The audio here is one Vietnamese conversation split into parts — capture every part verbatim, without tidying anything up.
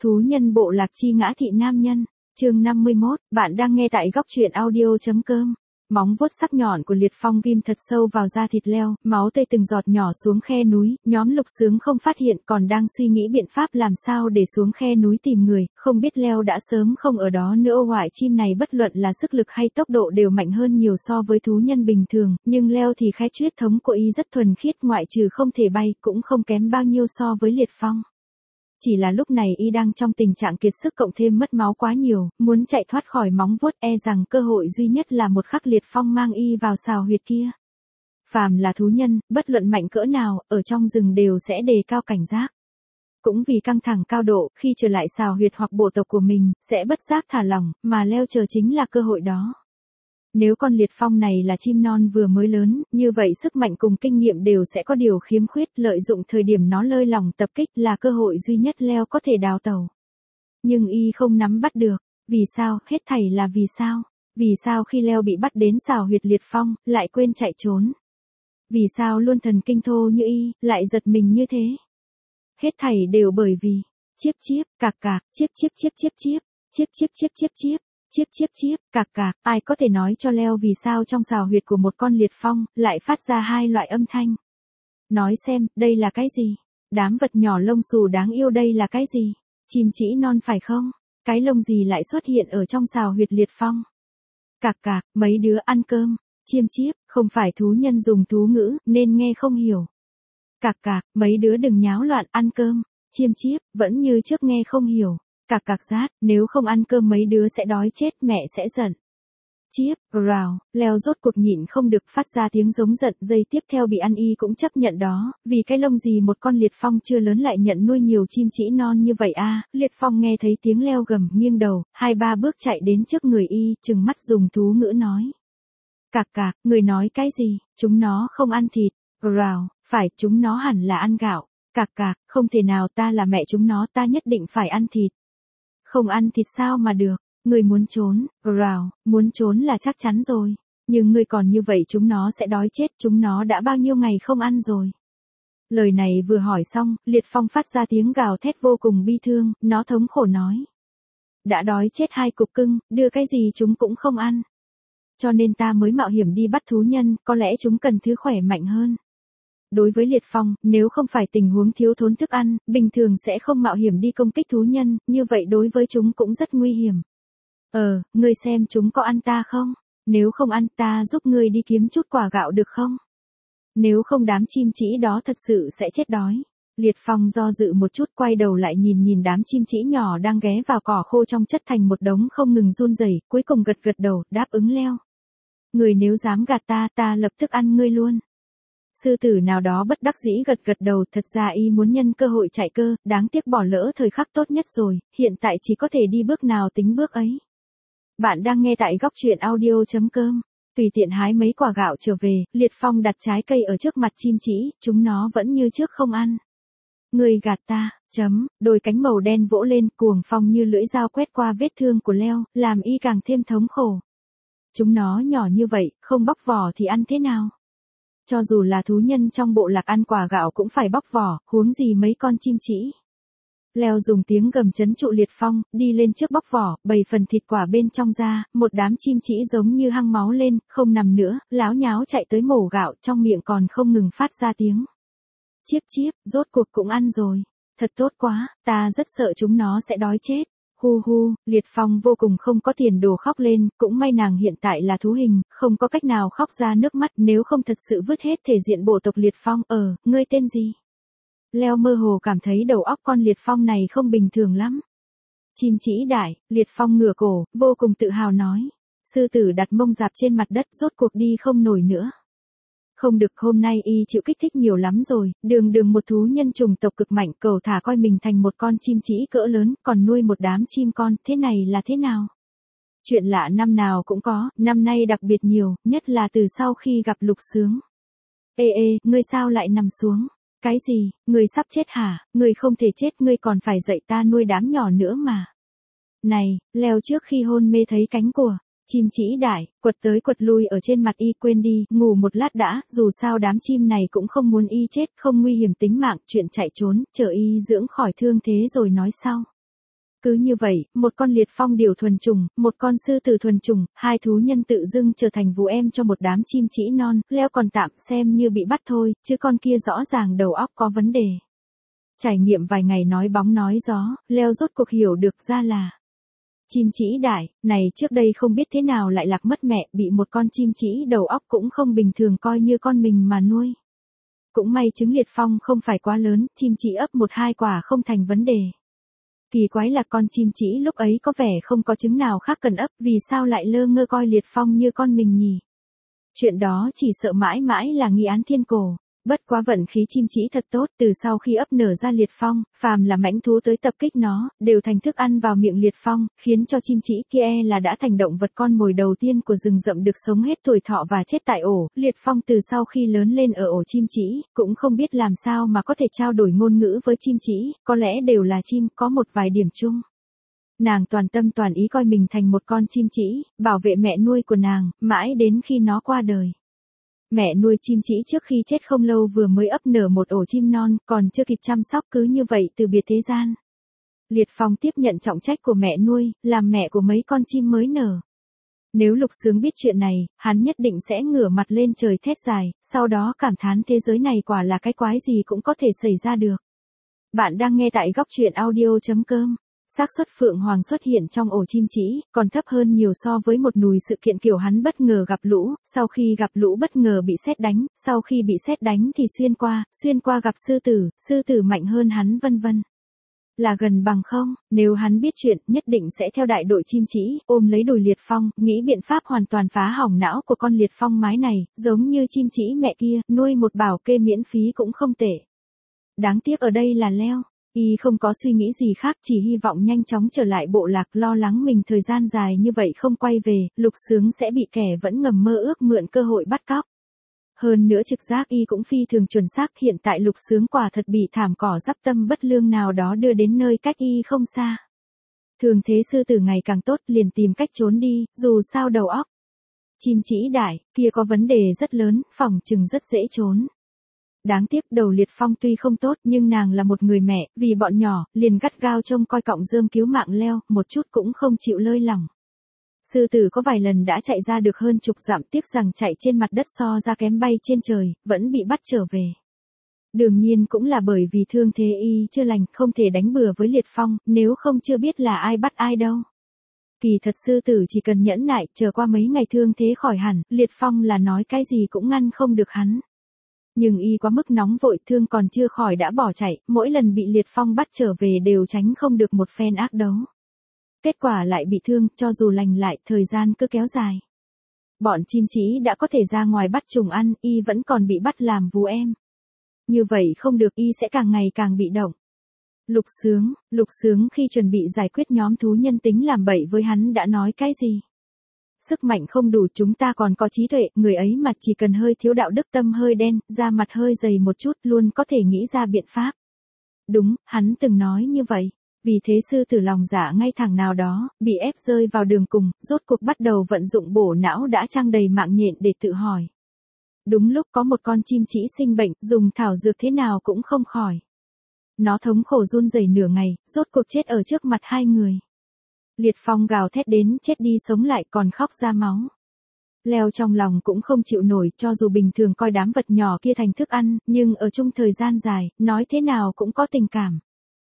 Thú nhân bộ lạc chi ngã thị nam nhân, chương năm mươi mốt, bạn đang nghe tại góc truyện audio.com. Móng vuốt sắc nhọn của Liệt Phong ghim thật sâu vào da thịt leo, máu tươi từng giọt nhỏ xuống khe núi, nhóm Lục Sướng không phát hiện, còn đang suy nghĩ biện pháp làm sao để xuống khe núi tìm người, không biết leo đã sớm không ở đó nữa. Oải chim này bất luận là sức lực hay tốc độ đều mạnh hơn nhiều so với thú nhân bình thường, nhưng leo thì khái huyết thống của y rất thuần khiết, ngoại trừ không thể bay cũng không kém bao nhiêu so với Liệt Phong. Chỉ là lúc này y đang trong tình trạng kiệt sức cộng thêm mất máu quá nhiều, muốn chạy thoát khỏi móng vuốt e rằng cơ hội duy nhất là một khắc Liệt Phong mang y vào sào huyệt kia. Phàm là thú nhân, bất luận mạnh cỡ nào, ở trong rừng đều sẽ đề cao cảnh giác. Cũng vì căng thẳng cao độ, khi trở lại sào huyệt hoặc bộ tộc của mình, sẽ bất giác thả lỏng, mà leo chờ chính là cơ hội đó. Nếu con Liệt Phong này là chim non vừa mới lớn, như vậy sức mạnh cùng kinh nghiệm đều sẽ có điều khiếm khuyết, lợi dụng thời điểm nó lơi lỏng tập kích là cơ hội duy nhất leo có thể đào tẩu. Nhưng y không nắm bắt được. Vì sao? Hết thảy là vì sao? Vì sao khi leo bị bắt đến sào huyệt Liệt Phong, lại quên chạy trốn? Vì sao luôn thần kinh thô như y, lại giật mình như thế? Hết thảy đều bởi vì, chiếp chiếp, cạc cạc, chiếp chiếp chiếp chiếp chiếp, chiếp chiếp chiếp chiếp chiếp. Chiếp chiếp chiếp, cạc cạc, ai có thể nói cho leo vì sao trong sào huyệt của một con Liệt Phong lại phát ra hai loại âm thanh? Nói xem, đây là cái gì? Đám vật nhỏ lông xù đáng yêu đây là cái gì? Chim trĩ non phải không? Cái lông gì lại xuất hiện ở trong sào huyệt Liệt Phong? Cạc cạc, mấy đứa ăn cơm. Chiêm chiếp, không phải thú nhân dùng thú ngữ nên nghe không hiểu. Cạc cạc, mấy đứa đừng nháo loạn, ăn cơm. Chiêm chiếp, vẫn như trước nghe không hiểu. Cạc cạc rát, nếu không ăn cơm mấy đứa sẽ đói chết, mẹ sẽ giận. Chiếp, rào, leo rốt cuộc nhịn không được phát ra tiếng giống giận, giây tiếp theo bị ăn y cũng chấp nhận đó, vì cái lông gì một con Liệt Phong chưa lớn lại nhận nuôi nhiều chim trĩ non như vậy à? Liệt Phong nghe thấy tiếng leo gầm, nghiêng đầu, hai ba bước chạy đến trước người y, trừng mắt dùng thú ngữ nói. Cạc cạc, người nói cái gì? Chúng nó không ăn thịt. Rào, phải, chúng nó hẳn là ăn gạo. Cạc cạc, không thể nào, ta là mẹ chúng nó, ta nhất định phải ăn thịt. Không ăn thịt sao mà được, người muốn trốn, rào, muốn trốn là chắc chắn rồi, nhưng người còn như vậy chúng nó sẽ đói chết, chúng nó đã bao nhiêu ngày không ăn rồi. Lời này vừa hỏi xong, Liệt Phong phát ra tiếng gào thét vô cùng bi thương, nó thống khổ nói. Đã đói chết hai cục cưng, đưa cái gì chúng cũng không ăn. Cho nên ta mới mạo hiểm đi bắt thú nhân, có lẽ chúng cần thứ khỏe mạnh hơn. Đối với Liệt Phong, nếu không phải tình huống thiếu thốn thức ăn, bình thường sẽ không mạo hiểm đi công kích thú nhân, như vậy đối với chúng cũng rất nguy hiểm. Ờ, ngươi xem chúng có ăn ta không? Nếu không ăn ta giúp ngươi đi kiếm chút quả gạo được không? Nếu không đám chim trĩ đó thật sự sẽ chết đói. Liệt Phong do dự một chút quay đầu lại nhìn nhìn đám chim trĩ nhỏ đang ghé vào cỏ khô trong chất thành một đống không ngừng run rẩy, cuối cùng gật gật đầu, đáp ứng leo. Người nếu dám gạt ta, ta lập tức ăn ngươi luôn. Sư tử nào đó bất đắc dĩ gật gật đầu, thật ra y muốn nhân cơ hội chạy cơ, đáng tiếc bỏ lỡ thời khắc tốt nhất rồi, hiện tại chỉ có thể đi bước nào tính bước ấy. Bạn đang nghe tại góc truyện audio.com. Tùy tiện hái mấy quả gạo trở về, Liệt Phong đặt trái cây ở trước mặt chim trĩ, chúng nó vẫn như trước không ăn. Người gạt ta, chấm, đôi cánh màu đen vỗ lên, cuồng phong như lưỡi dao quét qua vết thương của leo, làm y càng thêm thống khổ. Chúng nó nhỏ như vậy, không bóc vỏ thì ăn thế nào? Cho dù là thú nhân trong bộ lạc ăn quả gạo cũng phải bóc vỏ, huống gì mấy con chim trĩ. Leo dùng tiếng gầm trấn trụ Liệt Phong, đi lên trước bóc vỏ, bày phần thịt quả bên trong ra, một đám chim trĩ giống như hăng máu lên, không nằm nữa, láo nháo chạy tới mổ gạo, trong miệng còn không ngừng phát ra tiếng. Chiếp chiếp, rốt cuộc cũng ăn rồi. Thật tốt quá, ta rất sợ chúng nó sẽ đói chết. Hu hu, Liệt Phong vô cùng không có tiền đồ khóc lên, cũng may nàng hiện tại là thú hình, không có cách nào khóc ra nước mắt, nếu không thật sự vứt hết thể diện bộ tộc Liệt Phong. Ờ, ngươi tên gì? Leo mơ hồ cảm thấy đầu óc con Liệt Phong này không bình thường lắm. Chim trĩ đại, Liệt Phong ngửa cổ, vô cùng tự hào nói. Sư tử đặt mông dạp trên mặt đất, rốt cuộc đi không nổi nữa. Không được, hôm nay y chịu kích thích nhiều lắm rồi, đường đường một thú nhân chủng tộc cực mạnh, cầu thả coi mình thành một con chim trĩ cỡ lớn, còn nuôi một đám chim con, thế này là thế nào? Chuyện lạ năm nào cũng có, năm nay đặc biệt nhiều, nhất là từ sau khi gặp Lục Sướng. Ê ê, ngươi sao lại nằm xuống? Cái gì, ngươi sắp chết hả? Ngươi không thể chết, ngươi còn phải dạy ta nuôi đám nhỏ nữa mà. Này, leo trước khi hôn mê thấy cánh của chim trĩ đại, quật tới quật lui ở trên mặt y, quên đi, ngủ một lát đã, dù sao đám chim này cũng không muốn y chết, không nguy hiểm tính mạng, chuyện chạy trốn, chờ y dưỡng khỏi thương thế rồi nói sau. Cứ như vậy, một con liệt phong điểu thuần chủng, một con sư tử thuần chủng, hai thú nhân tự dưng trở thành vú em cho một đám chim trĩ non, Leo còn tạm xem như bị bắt thôi, chứ con kia rõ ràng đầu óc có vấn đề. Trải nghiệm vài ngày nói bóng nói gió, Leo rốt cuộc hiểu được ra là chim trĩ đại, này trước đây không biết thế nào lại lạc mất mẹ, bị một con chim trĩ đầu óc cũng không bình thường coi như con mình mà nuôi. Cũng may trứng liệt phong không phải quá lớn, chim trĩ ấp một hai quả không thành vấn đề. Kỳ quái là con chim trĩ lúc ấy có vẻ không có trứng nào khác cần ấp, vì sao lại lơ ngơ coi liệt phong như con mình nhỉ? Chuyện đó chỉ sợ mãi mãi là nghi án thiên cổ. Bất quá vận khí chim trĩ thật tốt, từ sau khi ấp nở ra liệt phong, phàm là mãnh thú tới tập kích nó, đều thành thức ăn vào miệng liệt phong, khiến cho chim trĩ kia là đã thành động vật con mồi đầu tiên của rừng rậm được sống hết tuổi thọ và chết tại ổ. Liệt phong từ sau khi lớn lên ở ổ chim trĩ, cũng không biết làm sao mà có thể trao đổi ngôn ngữ với chim trĩ, có lẽ đều là chim, có một vài điểm chung. Nàng toàn tâm toàn ý coi mình thành một con chim trĩ, bảo vệ mẹ nuôi của nàng, mãi đến khi nó qua đời. Mẹ nuôi chim trĩ trước khi chết không lâu vừa mới ấp nở một ổ chim non, còn chưa kịp chăm sóc cứ như vậy từ biệt thế gian. Liệt phong tiếp nhận trọng trách của mẹ nuôi, làm mẹ của mấy con chim mới nở. Nếu Lục Sướng biết chuyện này, hắn nhất định sẽ ngửa mặt lên trời thét dài, sau đó cảm thán thế giới này quả là cái quái gì cũng có thể xảy ra được. Bạn đang nghe tại góc truyện audio chấm com. Xác suất Phượng Hoàng xuất hiện trong ổ chim trĩ, còn thấp hơn nhiều so với một nùi sự kiện kiểu hắn bất ngờ gặp lũ, sau khi gặp lũ bất ngờ bị sét đánh, sau khi bị sét đánh thì xuyên qua, xuyên qua gặp sư tử, sư tử mạnh hơn hắn vân vân. Là gần bằng không, nếu hắn biết chuyện, nhất định sẽ theo đại đội chim trĩ, ôm lấy đùi liệt phong, nghĩ biện pháp hoàn toàn phá hỏng não của con liệt phong mái này, giống như chim trĩ mẹ kia, nuôi một bảo kê miễn phí cũng không tệ. Đáng tiếc ở đây là Leo. Y không có suy nghĩ gì khác, chỉ hy vọng nhanh chóng trở lại bộ lạc, lo lắng mình thời gian dài như vậy không quay về, Lục Sướng sẽ bị kẻ vẫn ngầm mơ ước mượn cơ hội bắt cóc. Hơn nữa trực giác Y cũng phi thường chuẩn xác, hiện tại Lục Sướng quả thật bị thảm cỏ dắp tâm bất lương nào đó đưa đến nơi cách Y không xa. Thường thế sư tử ngày càng tốt, liền tìm cách trốn đi, dù sao đầu óc chim trĩ đại kia có vấn đề rất lớn, phỏng chừng rất dễ trốn. Đáng tiếc đầu liệt phong tuy không tốt nhưng nàng là một người mẹ, vì bọn nhỏ, liền gắt gao trông coi cọng rơm cứu mạng Leo, một chút cũng không chịu lơi lỏng. Sư tử có vài lần đã chạy ra được hơn chục dặm, tiếc rằng chạy trên mặt đất so ra kém bay trên trời, vẫn bị bắt trở về. Đương nhiên cũng là bởi vì thương thế Y chưa lành, không thể đánh bừa với liệt phong, nếu không chưa biết là ai bắt ai đâu. Kỳ thật sư tử chỉ cần nhẫn nại, chờ qua mấy ngày thương thế khỏi hẳn, liệt phong là nói cái gì cũng ngăn không được hắn. Nhưng Y quá mức nóng vội, thương còn chưa khỏi đã bỏ chạy, mỗi lần bị liệt phong bắt trở về đều tránh không được một phen ác đấu. Kết quả lại bị thương, cho dù lành lại, thời gian cứ kéo dài. Bọn chim trĩ đã có thể ra ngoài bắt trùng ăn, Y vẫn còn bị bắt làm vú em. Như vậy không được, Y sẽ càng ngày càng bị động. Lục Sướng, Lục Sướng khi chuẩn bị giải quyết nhóm thú nhân tính làm bậy với hắn đã nói cái gì? Sức mạnh không đủ, chúng ta còn có trí tuệ, người ấy mà chỉ cần hơi thiếu đạo đức, tâm hơi đen, da mặt hơi dày một chút luôn có thể nghĩ ra biện pháp. Đúng, hắn từng nói như vậy. Vì thế sư tử lòng dạ ngay thẳng nào đó, bị ép rơi vào đường cùng, rốt cuộc bắt đầu vận dụng bổ não đã trang đầy mạng nhện để tự hỏi. Đúng lúc có một con chim trĩ sinh bệnh, dùng thảo dược thế nào cũng không khỏi. Nó thống khổ run rẩy nửa ngày, rốt cuộc chết ở trước mặt hai người. Liệt phong gào thét đến chết đi sống lại còn khóc ra máu. Leo trong lòng cũng không chịu nổi, cho dù bình thường coi đám vật nhỏ kia thành thức ăn, nhưng ở chung thời gian dài, nói thế nào cũng có tình cảm.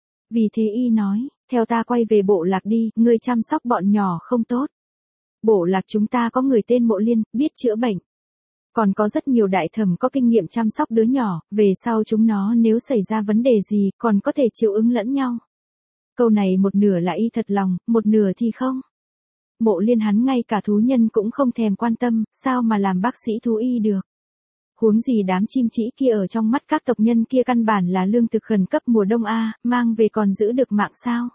Vì thế Y nói, theo ta quay về bộ lạc đi, ngươi chăm sóc bọn nhỏ không tốt. Bộ lạc chúng ta có người tên Mộ Liên, biết chữa bệnh. Còn có rất nhiều đại thẩm có kinh nghiệm chăm sóc đứa nhỏ, về sau chúng nó nếu xảy ra vấn đề gì, còn có thể chịu ứng lẫn nhau. Câu này một nửa là Y thật lòng, một nửa thì không. Mộ Liên hắn ngay cả thú nhân cũng không thèm quan tâm, sao mà làm bác sĩ thú y được. Huống gì đám chim trĩ kia ở trong mắt các tộc nhân kia căn bản là lương thực khẩn cấp mùa đông a, mang về còn giữ được mạng sao.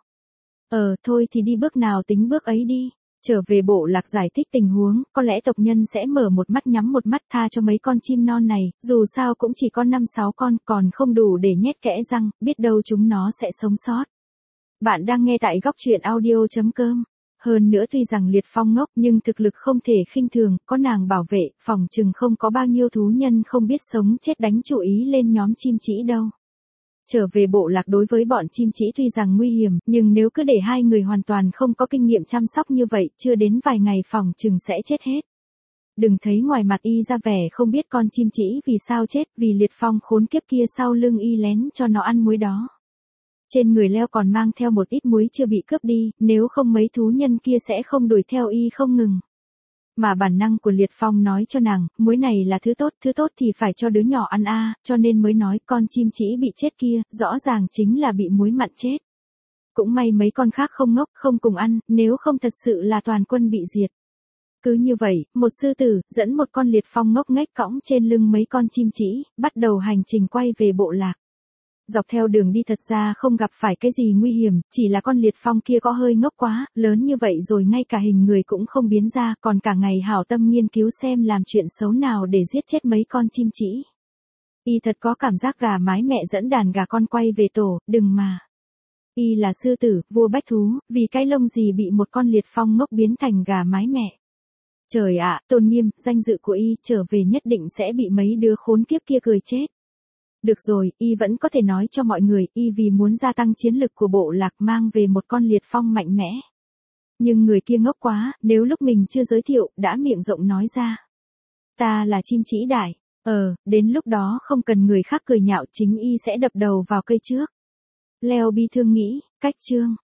Ờ, thôi thì đi bước nào tính bước ấy đi. Trở về bộ lạc giải thích tình huống, có lẽ tộc nhân sẽ mở một mắt nhắm một mắt tha cho mấy con chim non này, dù sao cũng chỉ có năm sáu con, còn không đủ để nhét kẽ răng, biết đâu chúng nó sẽ sống sót. Bạn đang nghe tại góc truyện audio chấm com. Hơn nữa tuy rằng liệt phong ngốc nhưng thực lực không thể khinh thường, có nàng bảo vệ, phòng chừng không có bao nhiêu thú nhân không biết sống chết đánh chủ ý lên nhóm chim trĩ đâu. Trở về bộ lạc đối với bọn chim chỉ tuy rằng nguy hiểm, nhưng nếu cứ để hai người hoàn toàn không có kinh nghiệm chăm sóc như vậy, chưa đến vài ngày phòng chừng sẽ chết hết. Đừng thấy ngoài mặt y ra vẻ không biết con chim chỉ vì sao chết, vì Liệt Phong khốn kiếp kia sau lưng y lén cho nó ăn muối đó. Trên người leo còn mang theo một ít muối chưa bị cướp đi, nếu không mấy thú nhân kia sẽ không đuổi theo y không ngừng. Mà bản năng của Liệt Phong nói cho nàng, muối này là thứ tốt, thứ tốt thì phải cho đứa nhỏ ăn a, cho nên mới nói con chim chỉ bị chết kia, rõ ràng chính là bị muối mặn chết. Cũng may mấy con khác không ngốc, không cùng ăn, nếu không thật sự là toàn quân bị diệt. Cứ như vậy, một sư tử, dẫn một con Liệt Phong ngốc nghếch cõng trên lưng mấy con chim chỉ, bắt đầu hành trình quay về bộ lạc. Dọc theo đường đi thật ra không gặp phải cái gì nguy hiểm, chỉ là con Liệt Phong kia có hơi ngốc quá, lớn như vậy rồi ngay cả hình người cũng không biến ra, còn cả ngày hảo tâm nghiên cứu xem làm chuyện xấu nào để giết chết mấy con chim chỉ. Y thật có cảm giác gà mái mẹ dẫn đàn gà con quay về tổ, đừng mà. Y là sư tử, vua bách thú, vì cái lông gì bị một con Liệt Phong ngốc biến thành gà mái mẹ. Trời ạ, tôn nghiêm, danh dự của y trở về nhất định sẽ bị mấy đứa khốn kiếp kia cười chết. Được rồi, y vẫn có thể nói cho mọi người, y vì muốn gia tăng chiến lực của bộ lạc mang về một con Liệt Phong mạnh mẽ. Nhưng người kia ngốc quá, nếu lúc mình chưa giới thiệu, đã miệng rộng nói ra. Ta là chim chỉ đại, ờ, đến lúc đó không cần người khác cười nhạo chính y sẽ đập đầu vào cây trước. Leo bi thương nghĩ, cách chương.